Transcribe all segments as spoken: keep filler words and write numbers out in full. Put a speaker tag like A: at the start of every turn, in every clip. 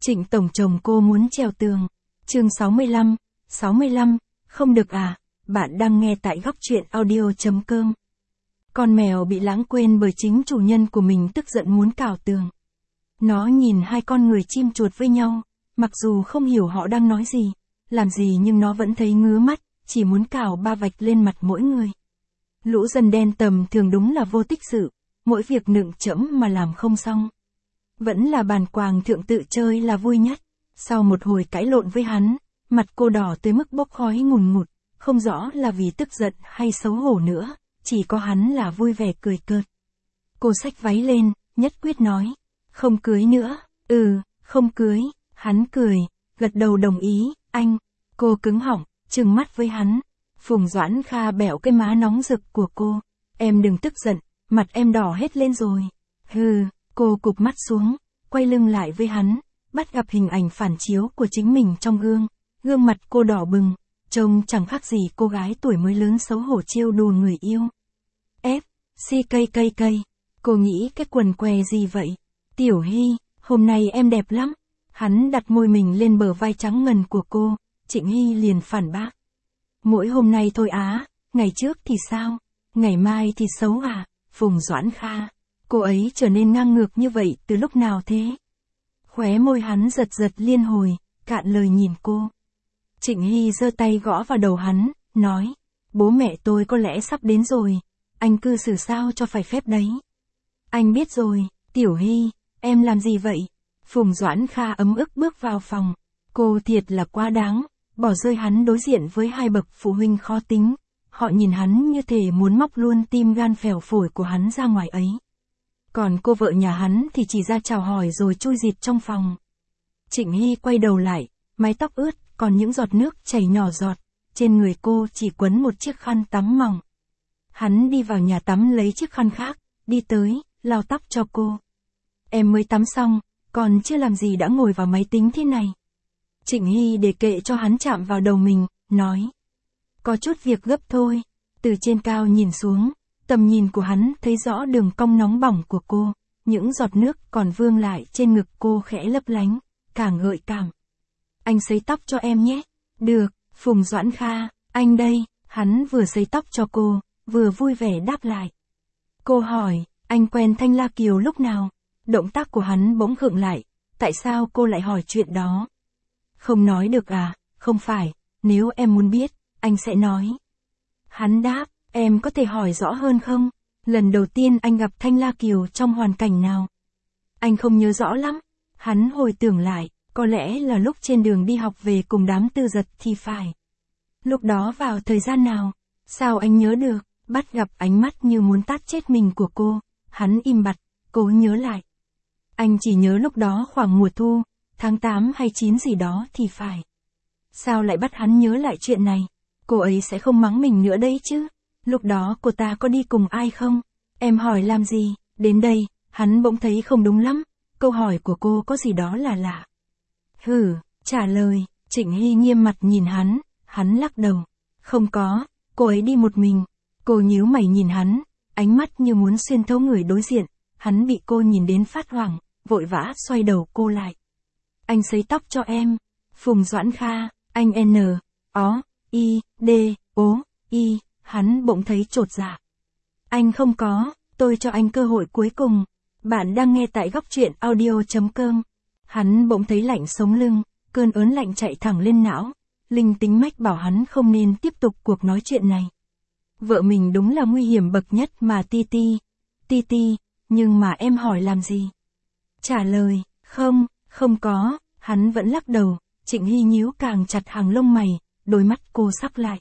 A: Trịnh tổng chồng cô muốn trèo tường. Chương sáu mươi lăm, sáu mươi lăm, không được à, bạn đang nghe tại góc truyện audio.com. Con mèo bị lãng quên bởi chính chủ nhân của mình tức giận muốn cào tường. Nó nhìn hai con người chim chuột với nhau, mặc dù không hiểu họ đang nói gì, làm gì nhưng nó vẫn thấy ngứa mắt, chỉ muốn cào ba vạch lên mặt mỗi người. Lũ dân đen tầm thường đúng là vô tích sự, mỗi việc nựng chẫm mà làm không xong. Vẫn là bàn quàng thượng tự chơi là vui nhất. Sau một hồi cãi lộn với hắn, mặt cô đỏ tới mức bốc khói ngùn ngụt, không rõ là vì tức giận hay xấu hổ nữa, chỉ có hắn là vui vẻ cười cợt. Cô xách váy lên, nhất quyết nói, không cưới nữa, ừ, không cưới, hắn cười, gật đầu đồng ý, anh. Cô cứng họng, trừng mắt với hắn. Phùng Doãn Kha bẹo cái má nóng rực của cô, em đừng tức giận, mặt em đỏ hết lên rồi. Hừ, cô cụp mắt xuống, quay lưng lại với hắn, bắt gặp hình ảnh phản chiếu của chính mình trong gương, gương mặt cô đỏ bừng, trông chẳng khác gì cô gái tuổi mới lớn xấu hổ trêu đùa người yêu. F, si cây cây cây, cô nghĩ cái quần què gì vậy? Tiểu Hy, hôm nay em đẹp lắm. Hắn đặt môi mình lên bờ vai trắng ngần của cô, Trịnh Hy liền phản bác. Mỗi hôm nay thôi á, ngày trước thì sao? Ngày mai thì xấu à? Phùng Doãn Kha, cô ấy trở nên ngang ngược như vậy từ lúc nào thế? Khóe môi hắn giật giật liên hồi, cạn lời nhìn cô. Trịnh Hy giơ tay gõ vào đầu hắn, nói, bố mẹ tôi có lẽ sắp đến rồi, anh cư xử sao cho phải phép đấy. Anh biết rồi, Tiểu Hy, em làm gì vậy? Phùng Doãn Kha ấm ức bước vào phòng, cô thiệt là quá đáng, bỏ rơi hắn đối diện với hai bậc phụ huynh khó tính, họ nhìn hắn như thể muốn móc luôn tim gan phèo phổi của hắn ra ngoài ấy. Còn cô vợ nhà hắn thì chỉ ra chào hỏi rồi chui rịt trong phòng. Trịnh Hy quay đầu lại, mái tóc ướt, còn những giọt nước chảy nhỏ giọt, trên người cô chỉ quấn một chiếc khăn tắm mỏng. Hắn đi vào nhà tắm lấy chiếc khăn khác, đi tới, lau tóc cho cô. Em mới tắm xong, còn chưa làm gì đã ngồi vào máy tính thế này. Trịnh Hy để kệ cho hắn chạm vào đầu mình, nói. Có chút việc gấp thôi. Từ trên cao nhìn xuống, tầm nhìn của hắn thấy rõ đường cong nóng bỏng của cô, những giọt nước còn vương lại trên ngực cô khẽ lấp lánh, càng gợi cảm. Anh sấy tóc cho em nhé. Được, Phùng Doãn Kha, anh đây. Hắn vừa sấy tóc cho cô, vừa vui vẻ đáp lại. Cô hỏi, anh quen Thanh La Kiều lúc nào? Động tác của hắn bỗng khựng lại, tại sao cô lại hỏi chuyện đó? Không nói được à? Không phải, nếu em muốn biết, anh sẽ nói. Hắn đáp, em có thể hỏi rõ hơn không? Lần đầu tiên anh gặp Thanh La Kiều trong hoàn cảnh nào? Anh không nhớ rõ lắm. Hắn hồi tưởng lại, có lẽ là lúc trên đường đi học về cùng đám tư giật thì phải. Lúc đó vào thời gian nào? Sao anh nhớ được? Bắt gặp ánh mắt như muốn tát chết mình của cô, hắn im bặt, cố nhớ lại. Anh chỉ nhớ lúc đó khoảng mùa thu, tháng tám hay chín gì đó thì phải. Sao lại bắt hắn nhớ lại chuyện này? Cô ấy sẽ không mắng mình nữa đấy chứ? Lúc đó cô ta có đi cùng ai không? Em hỏi làm gì? Đến đây, hắn bỗng thấy không đúng lắm. Câu hỏi của cô có gì đó là lạ. Hử, trả lời. Trịnh Hy nghiêm mặt nhìn hắn, hắn lắc đầu. Không có, cô ấy đi một mình. Cô nhíu mày nhìn hắn, ánh mắt như muốn xuyên thấu người đối diện. Hắn bị cô nhìn đến phát hoảng, vội vã xoay đầu cô lại. Anh sấy tóc cho em. Phùng Doãn Kha, anh N, O, I, D, O, I, hắn bỗng thấy chột dạ. Anh không có, tôi cho anh cơ hội cuối cùng. Bạn đang nghe tại góc truyện audio.com. Hắn bỗng thấy lạnh sống lưng, cơn ớn lạnh chạy thẳng lên não. Linh tính mách bảo hắn không nên tiếp tục cuộc nói chuyện này. Vợ mình đúng là nguy hiểm bậc nhất mà Ti Ti. Ti Ti, nhưng mà em hỏi làm gì? Trả lời, không, không có, hắn vẫn lắc đầu. Trịnh Hy nhíu càng chặt hàng lông mày, đôi mắt cô sắc lại.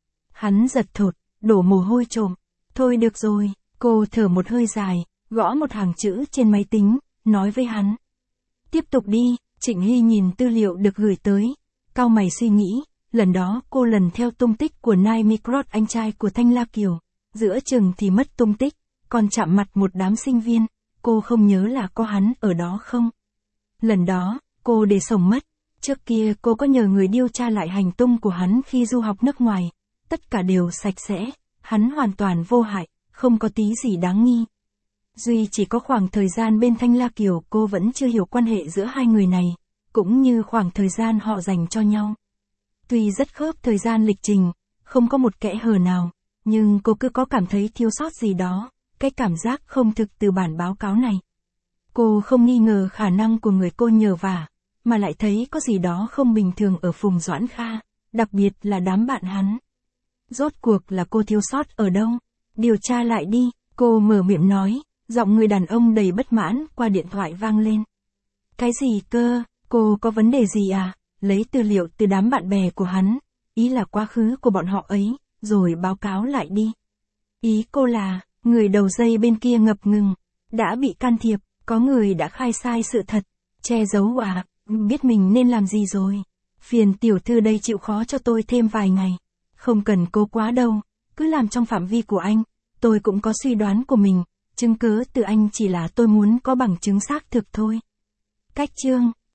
A: Hắn giật thột, đổ mồ hôi trộm. Thôi được rồi, cô thở một hơi dài, gõ một hàng chữ trên máy tính, nói với hắn. Tiếp tục đi. Trịnh Hy nhìn tư liệu được gửi tới, cau mày suy nghĩ, lần đó cô lần theo tung tích của Nai Microt anh trai của Thanh La Kiều, giữa chừng thì mất tung tích, còn chạm mặt một đám sinh viên, cô không nhớ là có hắn ở đó không? Lần đó, cô để sống mất, trước kia cô có nhờ người điều tra lại hành tung của hắn khi du học nước ngoài, tất cả đều sạch sẽ, hắn hoàn toàn vô hại, không có tí gì đáng nghi. Duy chỉ có khoảng thời gian bên Thanh La Kiều cô vẫn chưa hiểu quan hệ giữa hai người này, cũng như khoảng thời gian họ dành cho nhau. Tuy rất khớp thời gian lịch trình, không có một kẽ hở nào, nhưng cô cứ có cảm thấy thiếu sót gì đó, cái cảm giác không thực từ bản báo cáo này. Cô không nghi ngờ khả năng của người cô nhờ vả, mà lại thấy có gì đó không bình thường ở Phùng Doãn Kha, đặc biệt là đám bạn hắn. Rốt cuộc là cô thiếu sót ở đâu? Điều tra lại đi, cô mở miệng nói, giọng người đàn ông đầy bất mãn qua điện thoại vang lên. Cái gì cơ, cô có vấn đề gì à? Lấy tư liệu từ đám bạn bè của hắn, ý là quá khứ của bọn họ ấy, rồi báo cáo lại đi. Ý cô là, người đầu dây bên kia ngập ngừng, đã bị can thiệp, có người đã khai sai sự thật, che giấu à, biết mình nên làm gì rồi. Phiền tiểu thư đây chịu khó cho tôi thêm vài ngày. Không cần cố quá đâu, cứ làm trong phạm vi của anh, tôi cũng có suy đoán của mình, chứng cứ từ anh chỉ là tôi muốn có bằng chứng xác thực thôi. Cách chương